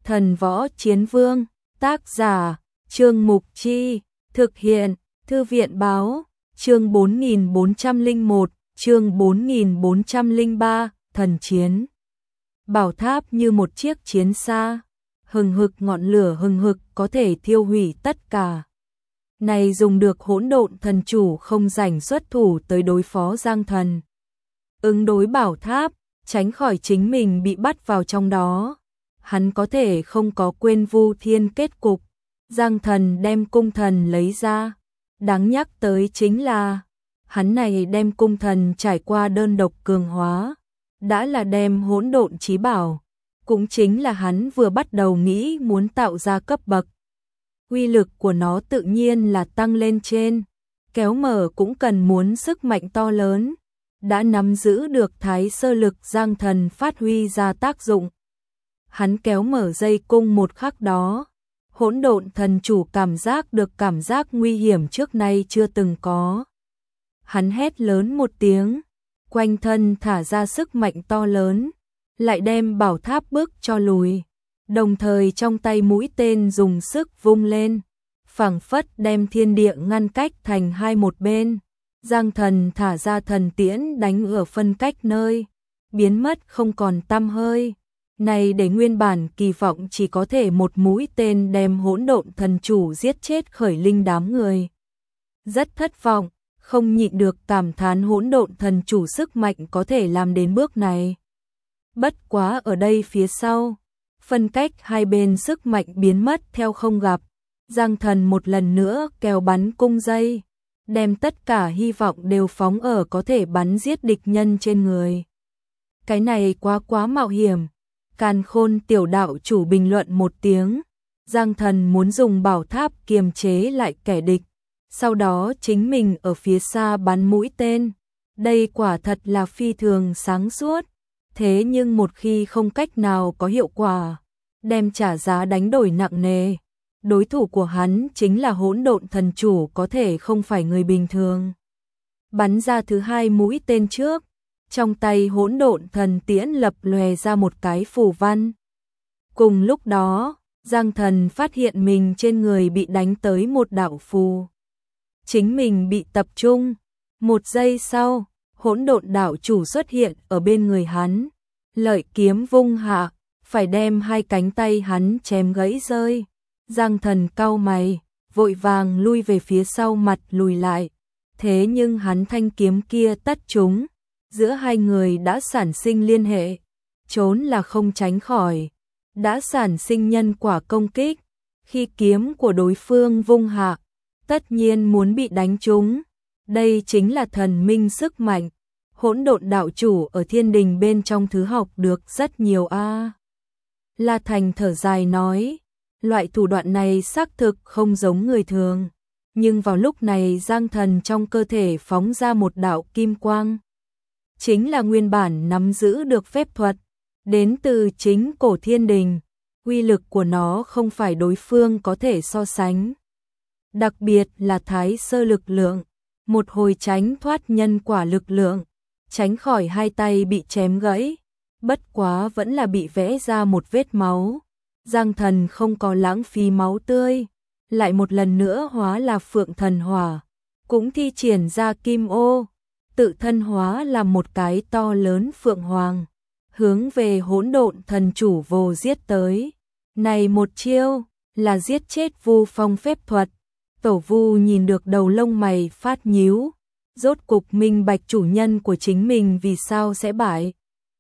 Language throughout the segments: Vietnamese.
Thần Võ Chiến Vương, tác giả, Trương Mục Chi, thực hiện, Thư viện Báo, chương 4401, chương 4403, Thần Chiến. Bảo tháp như một chiếc chiến xa, hừng hực ngọn lửa hừng hực có thể thiêu hủy tất cả. Này dùng được Hỗn Độn Thần Chủ không rảnh xuất thủ tới đối phó Giang Thần. Ứng đối bảo tháp, tránh khỏi chính mình bị bắt vào trong đó. Hắn có thể không có quên Vu Thiên kết cục. Giang Thần đem cung thần lấy ra. Đáng nhắc tới chính là, hắn này đem cung thần trải qua đơn độc cường hóa. Đã là đem hỗn độn chí bảo. Cũng chính là hắn vừa bắt đầu nghĩ muốn tạo ra cấp bậc. Uy lực của nó tự nhiên là tăng lên trên. Kéo mở cũng cần muốn sức mạnh to lớn. Đã nắm giữ được thái sơ lực Giang Thần phát huy ra tác dụng. Hắn kéo mở dây cung một khắc đó. Hỗn Độn Thần Chủ cảm giác được cảm giác nguy hiểm trước nay chưa từng có. Hắn hét lớn một tiếng, quanh thân thả ra sức mạnh to lớn, lại đem bảo tháp bước cho lùi. Đồng thời trong tay mũi tên dùng sức vung lên, phảng phất đem thiên địa ngăn cách thành hai một bên. Giang Thần thả ra thần tiễn đánh ở phân cách nơi, biến mất không còn tăm hơi. Này để nguyên bản kỳ vọng chỉ có thể một mũi tên đem Hỗn Độn Thần Chủ giết chết khởi linh đám người. Rất thất vọng, không nhịn được cảm thán Hỗn Độn Thần Chủ sức mạnh có thể làm đến bước này. Bất quá ở đây phía sau, phân cách hai bên sức mạnh biến mất theo không gặp. Giang Thần một lần nữa kéo bắn cung dây, đem tất cả hy vọng đều phóng ở có thể bắn giết địch nhân trên người. Cái này quá mạo hiểm. Càn Khôn tiểu đạo chủ bình luận một tiếng. Giang Thần muốn dùng bảo tháp kiềm chế lại kẻ địch, sau đó chính mình ở phía xa bắn mũi tên. Đây quả thật là phi thường sáng suốt. Thế nhưng một khi không cách nào có hiệu quả, đem trả giá đánh đổi nặng nề. Đối thủ của hắn chính là Hỗn Độn Thần Chủ, có thể không phải người bình thường. Bắn ra thứ hai mũi tên trước, trong tay Hỗn Độn Thần Tiễn lập lòe ra một cái phù văn. Cùng lúc đó, Giang Thần phát hiện mình trên người bị đánh tới một đạo phù. Chính mình bị tập trung. Một giây sau, Hỗn Độn đạo chủ xuất hiện ở bên người hắn. Lợi kiếm vung hạ, phải đem hai cánh tay hắn chém gãy rơi. Giang Thần cau mày, vội vàng lui về phía sau, mặt lùi lại. Thế nhưng hắn thanh kiếm kia tất trúng. Giữa hai người đã sản sinh liên hệ, trốn là không tránh khỏi, đã sản sinh nhân quả công kích. Khi kiếm của đối phương vung hạ, tất nhiên muốn bị đánh trúng. Đây chính là thần minh sức mạnh. Hỗn Độn đạo chủ ở thiên đình bên trong thứ học được rất nhiều a. La Thành thở dài nói, loại thủ đoạn này xác thực không giống người thường. Nhưng vào lúc này Giang Thần trong cơ thể phóng ra một đạo kim quang. Chính là nguyên bản nắm giữ được phép thuật, đến từ chính cổ thiên đình. Uy lực của nó không phải đối phương có thể so sánh. Đặc biệt là thái sơ lực lượng, một hồi tránh thoát nhân quả lực lượng, tránh khỏi hai tay bị chém gãy. Bất quá vẫn là bị vẽ ra một vết máu. Giang Thần không có lãng phí máu tươi, lại một lần nữa hóa là Phượng Thần Hỏa, cũng thi triển ra kim ô. Tự thân hóa là một cái to lớn phượng hoàng, hướng về Hỗn Độn Thần Chủ vồ giết tới. Này một chiêu, là giết chết Vu Phong phép thuật. Tổ Vu nhìn được đầu lông mày phát nhíu, rốt cục minh bạch chủ nhân của chính mình vì sao sẽ bại.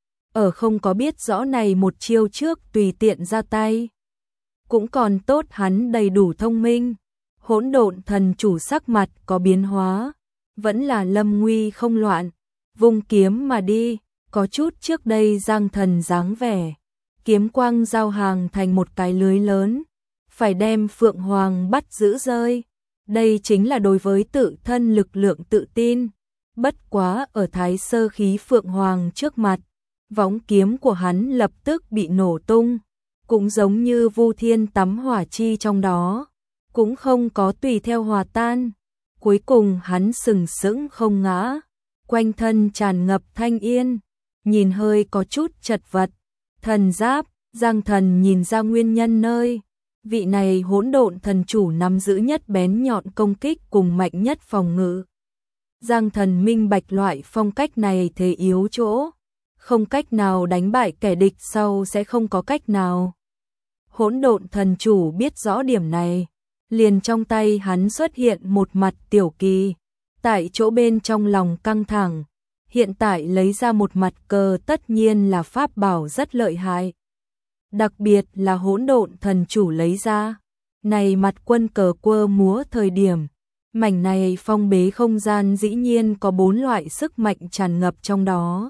Ở không có biết rõ này một chiêu trước tùy tiện ra tay. Cũng còn tốt hắn đầy đủ thông minh. Hỗn Độn Thần Chủ sắc mặt có biến hóa, vẫn là lâm nguy không loạn, vung kiếm mà đi, có chút trước đây Giang Thần dáng vẻ. Kiếm quang giao hàng thành một cái lưới lớn, phải đem Phượng Hoàng bắt giữ rơi. Đây chính là đối với tự thân lực lượng tự tin. Bất quá ở thái sơ khí Phượng Hoàng trước mặt, võng kiếm của hắn lập tức bị nổ tung. Cũng giống như Vu Thiên tắm hỏa chi trong đó, cũng không có tùy theo hòa tan. Cuối cùng hắn sừng sững không ngã, quanh thân tràn ngập thanh yên, nhìn hơi có chút chật vật. Thần giáp, Giang Thần nhìn ra nguyên nhân nơi vị này hỗn độn thần chủ nắm giữ nhất bén nhọn công kích cùng mạnh nhất phòng ngự. Giang Thần minh bạch loại phong cách này thế yếu chỗ, không cách nào đánh bại kẻ địch sau sẽ không có cách nào. Hỗn độn thần chủ biết rõ điểm này, liền trong tay hắn xuất hiện một mặt tiểu kỳ, tại chỗ bên trong lòng căng thẳng, hiện tại lấy ra một mặt cờ tất nhiên là pháp bảo rất lợi hại. Đặc biệt là hỗn độn thần chủ lấy ra, này mặt quân cờ quơ múa thời điểm, mảnh này phong bế không gian dĩ nhiên có 4 loại sức mạnh tràn ngập trong đó.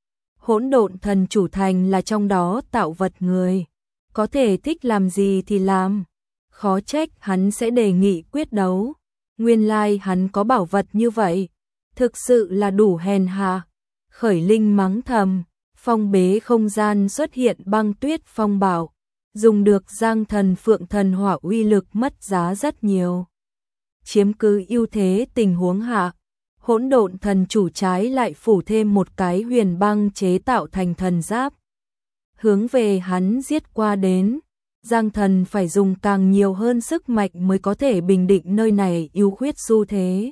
Hỗn độn thần chủ thành là trong đó tạo vật người, có thể thích làm gì thì làm, khó trách hắn sẽ đề nghị quyết đấu. Nguyên lai hắn có bảo vật như vậy, thực sự là đủ hèn hạ. Khởi Linh mắng thầm, phong bế không gian xuất hiện băng tuyết phong bảo, dùng được Giang Thần Phượng Thần Hỏa uy lực mất giá rất nhiều. Chiếm cứ ưu thế tình huống hạ, hỗn độn thần chủ trái lại phủ thêm một cái huyền băng chế tạo thành thần giáp. Hướng về hắn giết qua đến, Giang Thần phải dùng càng nhiều hơn sức mạnh mới có thể bình định nơi này ưu khuyết xu thế.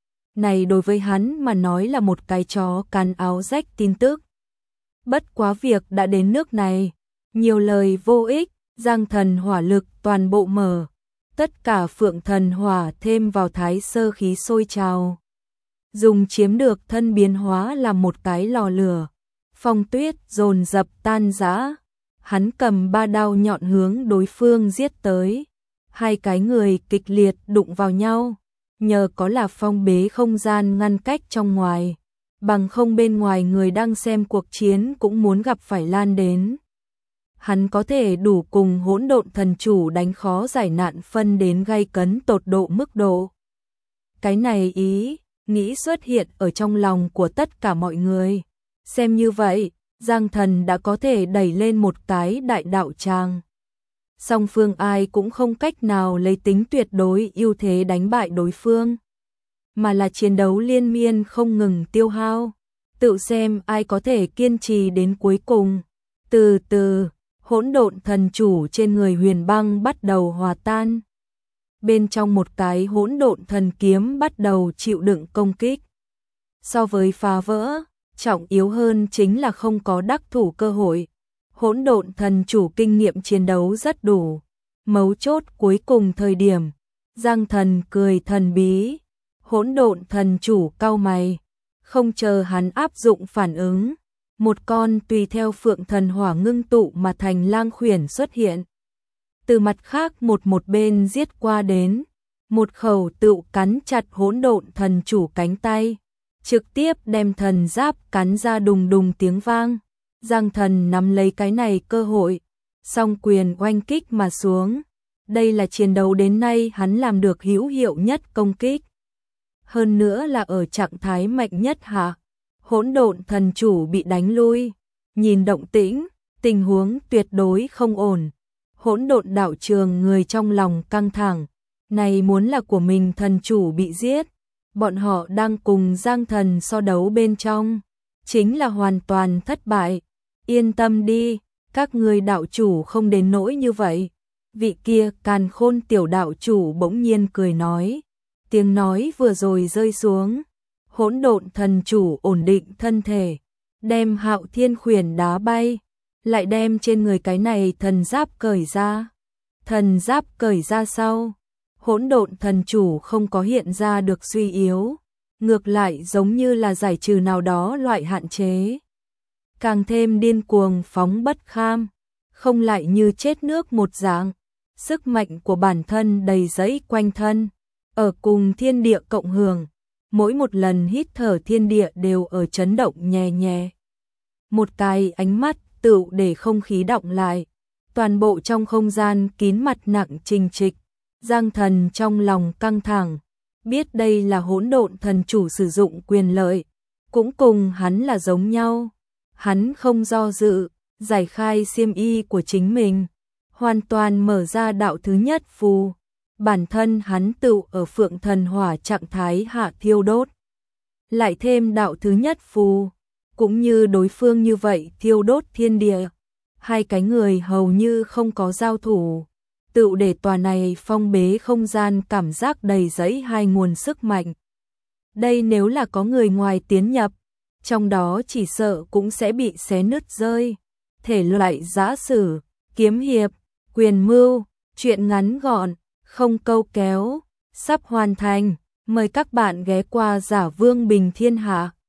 Này đối với hắn mà nói là một cái chó cắn áo rách tin tức. Bất quá việc đã đến nước này, nhiều lời vô ích, Giang Thần hỏa lực toàn bộ mở, tất cả Phượng Thần Hỏa thêm vào thái sơ khí sôi trào. Dùng chiếm được thân biến hóa làm một cái lò lửa, phong tuyết dồn dập tan rã. Hắn cầm 3 đao nhọn hướng đối phương giết tới, hai cái người kịch liệt đụng vào nhau, nhờ có là phong bế không gian ngăn cách trong ngoài, bằng không bên ngoài người đang xem cuộc chiến cũng muốn gặp phải lan đến. Hắn có thể đủ cùng hỗn độn thần chủ đánh khó giải nạn phân đến gay cấn tột độ mức độ. Cái này ý nghĩ xuất hiện ở trong lòng của tất cả mọi người. Xem như vậy, Giang Thần đã có thể đẩy lên một cái đại đạo tràng. Song phương ai cũng không cách nào lấy tính tuyệt đối ưu thế đánh bại đối phương, mà là chiến đấu liên miên không ngừng tiêu hao, tự xem ai có thể kiên trì đến cuối cùng. Từ từ, hỗn độn thần chủ trên người huyền băng bắt đầu hòa tan. Bên trong một cái hỗn độn thần kiếm bắt đầu chịu đựng công kích. So với phá vỡ, trọng yếu hơn chính là không có đắc thủ cơ hội. Hỗn độn thần chủ kinh nghiệm chiến đấu rất đủ. Mấu chốt cuối cùng thời điểm, Giang Thần cười thần bí. Hỗn độn thần chủ cau mày, không chờ hắn áp dụng phản ứng, một con tùy theo Phượng Thần Hỏa ngưng tụ mà thành lang khuyển xuất hiện. Từ mặt khác một bên giết qua đến, một khẩu tựu cắn chặt hỗn độn thần chủ cánh tay, trực tiếp đem thần giáp cắn ra đùng đùng tiếng vang. Giang Thần nắm lấy cái này cơ hội, song quyền oanh kích mà xuống. Đây là chiến đấu đến nay hắn làm được hữu hiệu nhất công kích. Hơn nữa là ở trạng thái mạnh nhất hạ, hỗn độn thần chủ bị đánh lui. Nhìn động tĩnh, tình huống tuyệt đối không ổn. Hỗn độn đạo trường người trong lòng căng thẳng, này muốn là của mình thần chủ bị giết, bọn họ đang cùng Giang Thần so đấu bên trong, chính là hoàn toàn thất bại. Yên tâm đi, các ngươi đạo chủ không đến nỗi như vậy. Vị kia Càn Khôn tiểu đạo chủ bỗng nhiên cười nói. Tiếng nói vừa rồi rơi xuống, hỗn độn thần chủ ổn định thân thể, đem Hạo Thiên khuyển đá bay, lại đem trên người cái này thần giáp cởi ra. Thần giáp cởi ra sau, hỗn độn thần chủ không có hiện ra được suy yếu, ngược lại giống như là giải trừ nào đó loại hạn chế. Càng thêm điên cuồng phóng bất kham, không lại như chết nước một dạng. Sức mạnh của bản thân đầy dẫy quanh thân, ở cùng thiên địa cộng hưởng, mỗi một lần hít thở thiên địa đều ở chấn động nhẹ nhẹ. Một cái ánh mắt tựu để không khí động lại, toàn bộ trong không gian kín mặt nặng trình trịch. Giang Thần trong lòng căng thẳng, biết đây là hỗn độn thần chủ sử dụng quyền lợi, cũng cùng hắn là giống nhau. Hắn không do dự, giải khai xiêm y của chính mình, hoàn toàn mở ra đạo thứ nhất phù. Bản thân hắn tựu ở Phượng Thần Hỏa trạng thái hạ thiêu đốt. Lại thêm đạo thứ nhất phù, cũng như đối phương như vậy thiêu đốt thiên địa. hai cái người hầu như không có giao thủ, tựu để tòa này phong bế không gian cảm giác đầy dẫy hai nguồn sức mạnh. Đây nếu là có người ngoài tiến nhập, trong đó chỉ sợ cũng sẽ bị xé nứt rơi. Thể loại giã sử, kiếm hiệp, quyền mưu, truyện ngắn gọn, không câu kéo, sắp hoàn thành. Mời các bạn ghé qua Giả Vương Bình Thiên Hạ.